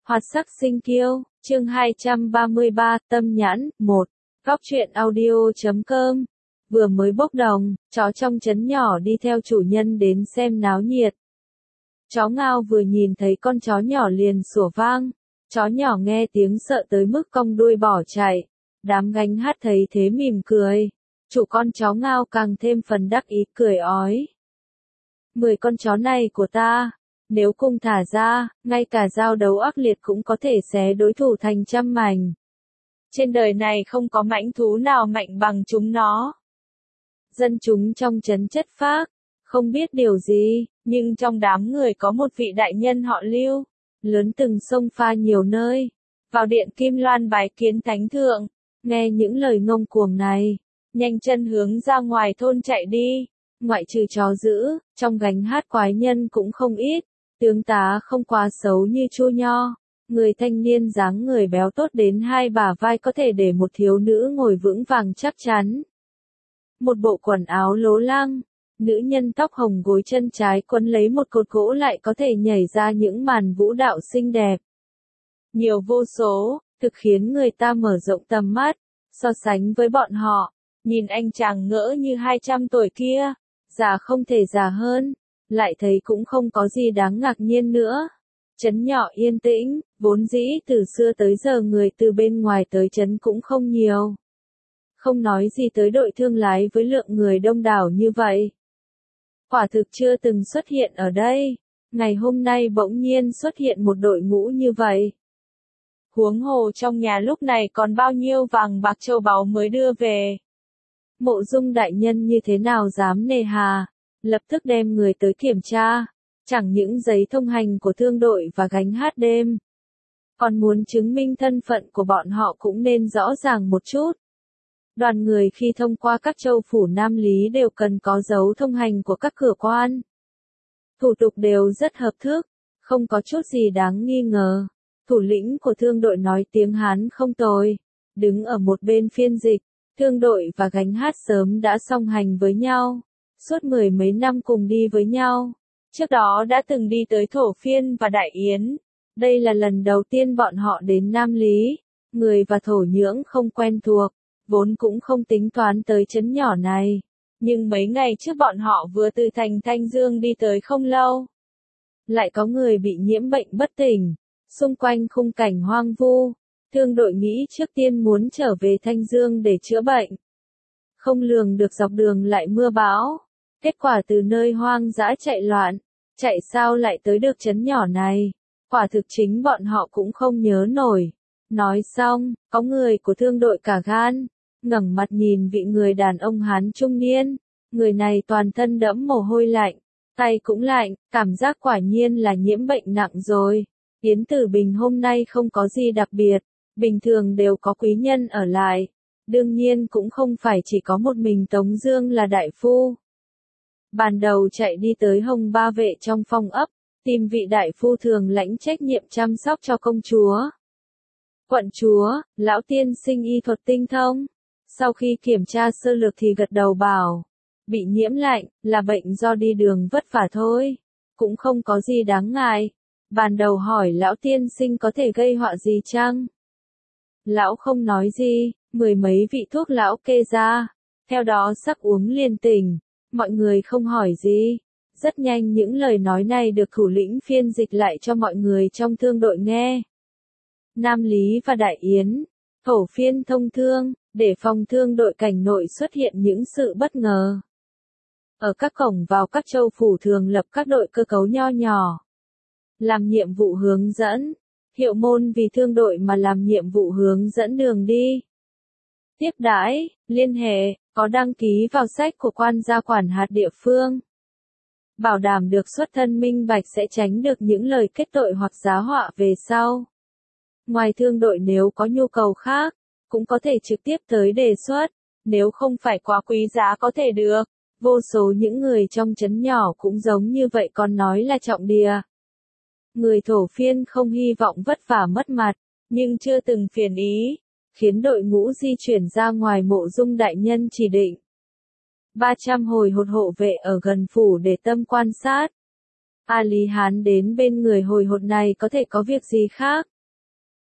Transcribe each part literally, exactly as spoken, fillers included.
Hoạt sắc sinh kiêu, chương hai trăm ba mươi ba, tâm nhãn, một. Góc truyện audio chấm com. Vừa mới bốc đồng, chó trong trấn nhỏ đi theo chủ nhân đến xem náo nhiệt. Chó Ngao vừa nhìn thấy con chó nhỏ liền sủa vang. Chó nhỏ nghe tiếng sợ tới mức cong đuôi bỏ chạy. Đám gánh hát thấy thế mỉm cười. Chủ con chó Ngao càng thêm phần đắc ý cười ói. Mười con chó này của ta, nếu cùng thả ra, ngay cả giao đấu ác liệt cũng có thể xé đối thủ thành trăm mảnh. Trên đời này không có mãnh thú nào mạnh bằng chúng nó. Dân chúng trong trấn chất phác, không biết điều gì, nhưng trong đám người có một vị đại nhân họ Lưu, lớn từng sông pha nhiều nơi, vào điện Kim Loan bái kiến thánh thượng, nghe những lời ngông cuồng này, nhanh chân hướng ra ngoài thôn chạy đi. Ngoại trừ chó dữ, trong gánh hát quái nhân cũng không ít, tướng tá không quá xấu như Chu Nho, người thanh niên dáng người béo tốt đến hai bả vai có thể để một thiếu nữ ngồi vững vàng chắc chắn. Một bộ quần áo lố lăng, nữ nhân tóc hồng gối chân trái quấn lấy một cột gỗ lại có thể nhảy ra những màn vũ đạo xinh đẹp. Nhiều vô số, thực khiến người ta mở rộng tầm mắt, so sánh với bọn họ, nhìn anh chàng ngỡ như hai trăm tuổi kia, già không thể già hơn, lại thấy cũng không có gì đáng ngạc nhiên nữa. Trấn nhỏ yên tĩnh, vốn dĩ từ xưa tới giờ người từ bên ngoài tới trấn cũng không nhiều. Không nói gì tới đội thương lái với lượng người đông đảo như vậy. Quả thực chưa từng xuất hiện ở đây, ngày hôm nay bỗng nhiên xuất hiện một đội ngũ như vậy. Huống hồ trong nhà lúc này còn bao nhiêu vàng bạc châu báu mới đưa về. Mộ Dung đại nhân như thế nào dám nề hà, lập tức đem người tới kiểm tra, chẳng những giấy thông hành của thương đội và gánh hát đêm. Còn muốn chứng minh thân phận của bọn họ cũng nên rõ ràng một chút. Đoàn người khi thông qua các châu phủ Nam Lý đều cần có dấu thông hành của các cửa quan. Thủ tục đều rất hợp thức, không có chút gì đáng nghi ngờ. Thủ lĩnh của thương đội nói tiếng Hán không tồi, đứng ở một bên phiên dịch. Thương đội và gánh hát sớm đã song hành với nhau, suốt mười mấy năm cùng đi với nhau. Trước đó đã từng đi tới Thổ Phiên và Đại Yến. Đây là lần đầu tiên bọn họ đến Nam Lý, người và thổ nhưỡng không quen thuộc, vốn cũng không tính toán tới trấn nhỏ này. Nhưng mấy ngày trước bọn họ vừa từ thành Thanh Dương đi tới không lâu. Lại có người bị nhiễm bệnh bất tỉnh, xung quanh khung cảnh hoang vu. Thương đội nghĩ trước tiên muốn trở về Thanh Dương để chữa bệnh. Không lường được dọc đường lại mưa bão. Kết quả từ nơi hoang dã chạy loạn, chạy sao lại tới được trấn nhỏ này. Quả thực chính bọn họ cũng không nhớ nổi. Nói xong, có người của thương đội cả gan, ngẩng mặt nhìn vị người đàn ông Hán trung niên. Người này toàn thân đẫm mồ hôi lạnh, tay cũng lạnh, cảm giác quả nhiên là nhiễm bệnh nặng rồi. Yến Tử Bình hôm nay không có gì đặc biệt. Bình thường đều có quý nhân ở lại, đương nhiên cũng không phải chỉ có một mình Tống Dương là đại phu. Ban đầu chạy đi tới Hồng Ba Vệ trong phong ấp, tìm vị đại phu thường lãnh trách nhiệm chăm sóc cho công chúa. Quận chúa, lão tiên sinh y thuật tinh thông. Sau khi kiểm tra sơ lược thì gật đầu bảo, bị nhiễm lạnh, là bệnh do đi đường vất vả thôi, cũng không có gì đáng ngại. Ban đầu hỏi lão tiên sinh có thể gây họa gì chăng? Lão không nói gì, mười mấy vị thuốc lão kê ra, theo đó sắc uống liền tỉnh, mọi người không hỏi gì. Rất nhanh những lời nói này được thủ lĩnh phiên dịch lại cho mọi người trong thương đội nghe. Nam Lý và Đại Yến, Thổ Phiên thông thương, để phòng thương đội cảnh nội xuất hiện những sự bất ngờ. Ở các cổng vào các châu phủ thường lập các đội cơ cấu nho nhỏ, làm nhiệm vụ hướng dẫn. Hiệu môn vì thương đội mà làm nhiệm vụ hướng dẫn đường đi. Tiếp đãi, liên hệ, có đăng ký vào sách của quan gia quản hạt địa phương. Bảo đảm được xuất thân minh bạch sẽ tránh được những lời kết tội hoặc giá họa về sau. Ngoài thương đội nếu có nhu cầu khác, cũng có thể trực tiếp tới đề xuất, nếu không phải quá quý giá có thể được. Vô số những người trong trấn nhỏ cũng giống như vậy còn nói là trọng địa. Người Thổ Phiên không hy vọng vất vả mất mặt, nhưng chưa từng phiền ý, khiến đội ngũ di chuyển ra ngoài Mộ Dung đại nhân chỉ định. ba trăm hồi hột hộ vệ ở gần phủ để tâm quan sát. A Lý Hán đến bên người hồi hột này có thể có việc gì khác,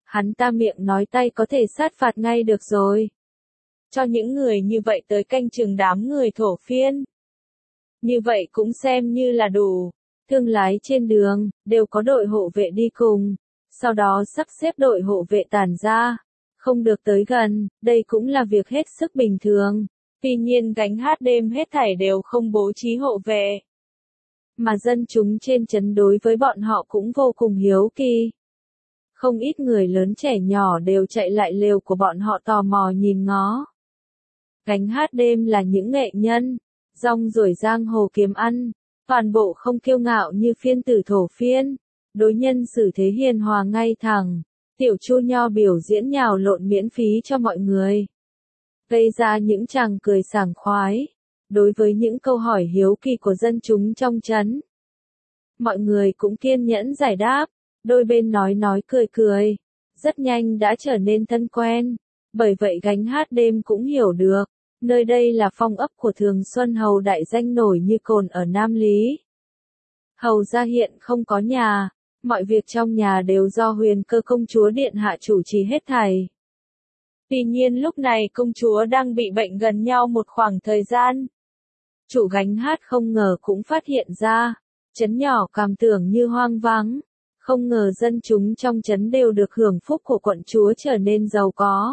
hắn ta miệng nói tay có thể sát phạt ngay được rồi. Cho những người như vậy tới canh chừng đám người thổ phiên. Như vậy cũng xem như là đủ. Thương lái trên đường, đều có đội hộ vệ đi cùng. Sau đó sắp xếp đội hộ vệ tản ra. Không được tới gần, đây cũng là việc hết sức bình thường. Tuy nhiên gánh hát đêm hết thảy đều không bố trí hộ vệ. Mà dân chúng trên trấn đối với bọn họ cũng vô cùng hiếu kỳ. Không ít người lớn trẻ nhỏ đều chạy lại lều của bọn họ tò mò nhìn ngó. Gánh hát đêm là những nghệ nhân, rong ruổi giang hồ kiếm ăn, toàn bộ không kiêu ngạo như phiên tử thổ phiên, đối nhân xử thế hiền hòa ngay thẳng. Tiểu Chu Nho biểu diễn nhào lộn miễn phí cho mọi người, gây ra những tràng cười sảng khoái. Đối với những câu hỏi hiếu kỳ của dân chúng trong trấn, mọi người cũng kiên nhẫn giải đáp, đôi bên nói nói cười cười, rất nhanh đã trở nên thân quen. Bởi vậy gánh hát đêm cũng hiểu được, nơi đây là phong ấp của Thường Xuân Hầu đại danh nổi như cồn ở Nam Lý. Hầu gia hiện không có nhà, mọi việc trong nhà đều do Huyền Cơ công chúa điện hạ chủ trì hết thảy. Tuy nhiên lúc này công chúa đang bị bệnh gần nhau một khoảng thời gian. Chủ gánh hát không ngờ cũng phát hiện ra, trấn nhỏ cảm tưởng như hoang vắng, không ngờ dân chúng trong trấn đều được hưởng phúc của quận chúa trở nên giàu có.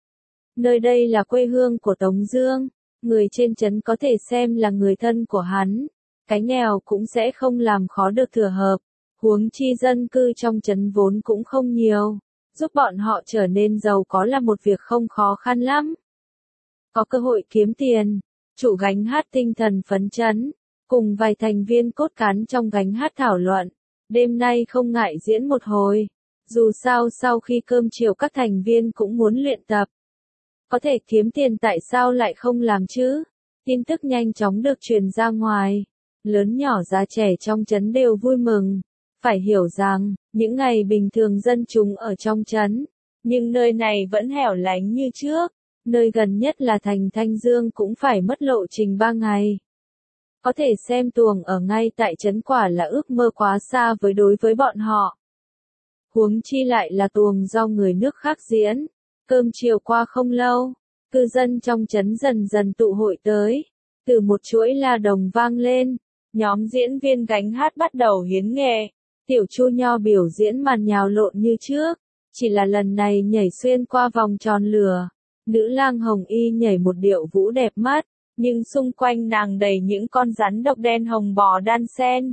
Nơi đây là quê hương của Tống Dương, người trên trấn có thể xem là người thân của hắn, cái nghèo cũng sẽ không làm khó được Thừa Hợp, huống chi dân cư trong trấn vốn cũng không nhiều, giúp bọn họ trở nên giàu có là một việc không khó khăn lắm. Có cơ hội kiếm tiền, chủ gánh hát tinh thần phấn chấn, cùng vài thành viên cốt cán trong gánh hát thảo luận, đêm nay không ngại diễn một hồi, dù sao sau khi cơm chiều các thành viên cũng muốn luyện tập. Có thể kiếm tiền tại sao lại không làm chứ? Tin tức nhanh chóng được truyền ra ngoài, lớn nhỏ già trẻ trong trấn đều vui mừng. Phải hiểu rằng, những ngày bình thường dân chúng ở trong trấn, nhưng nơi này vẫn hẻo lánh như trước, nơi gần nhất là thành Thanh Dương cũng phải mất lộ trình ba ngày. Có thể xem tuồng ở ngay tại trấn quả là ước mơ quá xa với đối với bọn họ. Huống chi lại là tuồng do người nước khác diễn. Cơm chiều qua không lâu, cư dân trong trấn dần dần tụ hội tới, từ một chuỗi la đồng vang lên, nhóm diễn viên gánh hát bắt đầu hiến nghệ. Tiểu Chu Nho biểu diễn màn nhào lộn như trước, chỉ là lần này nhảy xuyên qua vòng tròn lửa. Nữ lang Hồng Y nhảy một điệu vũ đẹp mắt, nhưng xung quanh nàng đầy những con rắn độc đen hồng bò đan xen.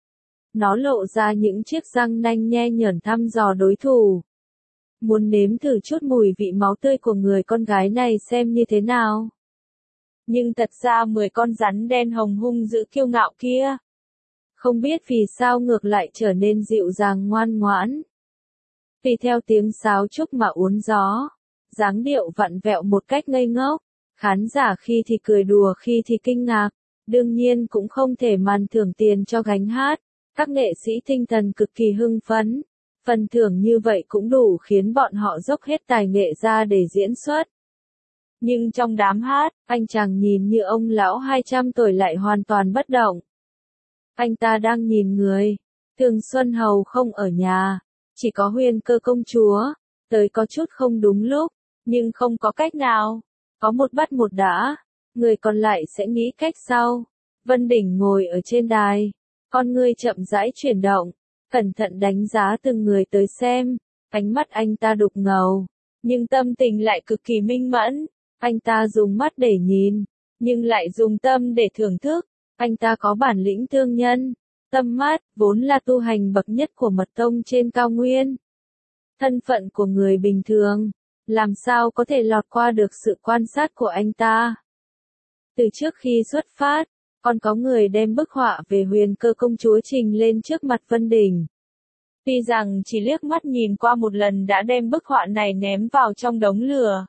Nó lộ ra những chiếc răng nanh nhe nhởn thăm dò đối thủ. Muốn nếm thử chút mùi vị máu tươi của người con gái này xem như thế nào. Nhưng thật ra mười con rắn đen hồng hung dữ kiêu ngạo kia, không biết vì sao ngược lại trở nên dịu dàng ngoan ngoãn. Tùy theo tiếng sáo trúc mà uốn gió, dáng điệu vặn vẹo một cách ngây ngốc, khán giả khi thì cười đùa khi thì kinh ngạc, đương nhiên cũng không thể màn thưởng tiền cho gánh hát, các nghệ sĩ tinh thần cực kỳ hưng phấn. Phần thưởng như vậy cũng đủ khiến bọn họ dốc hết tài nghệ ra để diễn xuất. Nhưng trong đám hát, anh chàng nhìn như ông lão hai trăm tuổi lại hoàn toàn bất động. Anh ta đang nhìn người. Thường Xuân Hầu không ở nhà, chỉ có Huyền Cơ công chúa, tới có chút không đúng lúc, nhưng không có cách nào. Có một bắt một đã, người còn lại sẽ nghĩ cách sau. Vân Đỉnh ngồi ở trên đài, con ngươi chậm rãi chuyển động, cẩn thận đánh giá từng người tới xem, ánh mắt anh ta đục ngầu, nhưng tâm tình lại cực kỳ minh mẫn. Anh ta dùng mắt để nhìn, nhưng lại dùng tâm để thưởng thức. Anh ta có bản lĩnh thương nhân, tâm mát, vốn là tu hành bậc nhất của mật tông trên cao nguyên. Thân phận của người bình thường, làm sao có thể lọt qua được sự quan sát của anh ta. Từ trước khi xuất phát, còn có người đem bức họa về Huyền Cơ công chúa trình lên trước mặt Vân Đình. Tuy rằng chỉ liếc mắt nhìn qua một lần đã đem bức họa này ném vào trong đống lửa.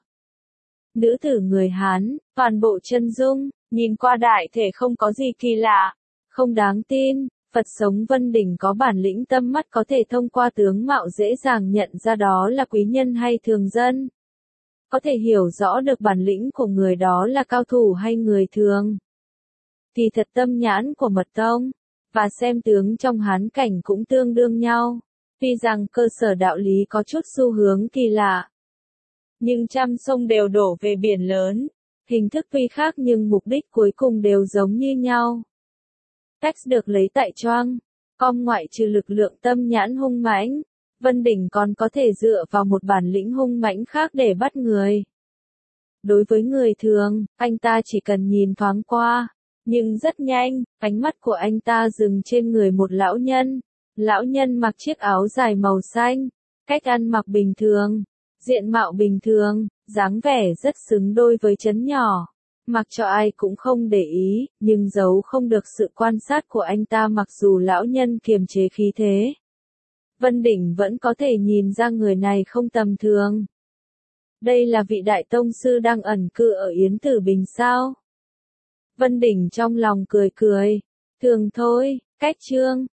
Nữ tử người Hán, toàn bộ chân dung, nhìn qua đại thể không có gì kỳ lạ, không đáng tin. Phật sống Vân Đình có bản lĩnh tâm mắt có thể thông qua tướng mạo dễ dàng nhận ra đó là quý nhân hay thường dân. Có thể hiểu rõ được bản lĩnh của người đó là cao thủ hay người thường. Thì thật tâm nhãn của mật tông, và xem tướng trong Hán cảnh cũng tương đương nhau. Tuy rằng cơ sở đạo lý có chút xu hướng kỳ lạ, nhưng trăm sông đều đổ về biển lớn, hình thức tuy khác nhưng mục đích cuối cùng đều giống như nhau. Text được lấy tại Choang com ngoại trừ lực lượng tâm nhãn hung mãnh, Vân Đình còn có thể dựa vào một bản lĩnh hung mãnh khác để bắt người. Đối với người thường, anh ta chỉ cần nhìn thoáng qua, nhưng rất nhanh, ánh mắt của anh ta dừng trên người một lão nhân. Lão nhân mặc chiếc áo dài màu xanh, cách ăn mặc bình thường, diện mạo bình thường, dáng vẻ rất xứng đôi với trấn nhỏ. Mặc cho ai cũng không để ý, nhưng giấu không được sự quan sát của anh ta mặc dù lão nhân kiềm chế khí thế. Vân Đỉnh vẫn có thể nhìn ra người này không tầm thường. Đây là vị đại tông sư đang ẩn cư ở Yến Tử Bình sao? Vân Đỉnh trong lòng cười cười. Thường thôi, cách chương.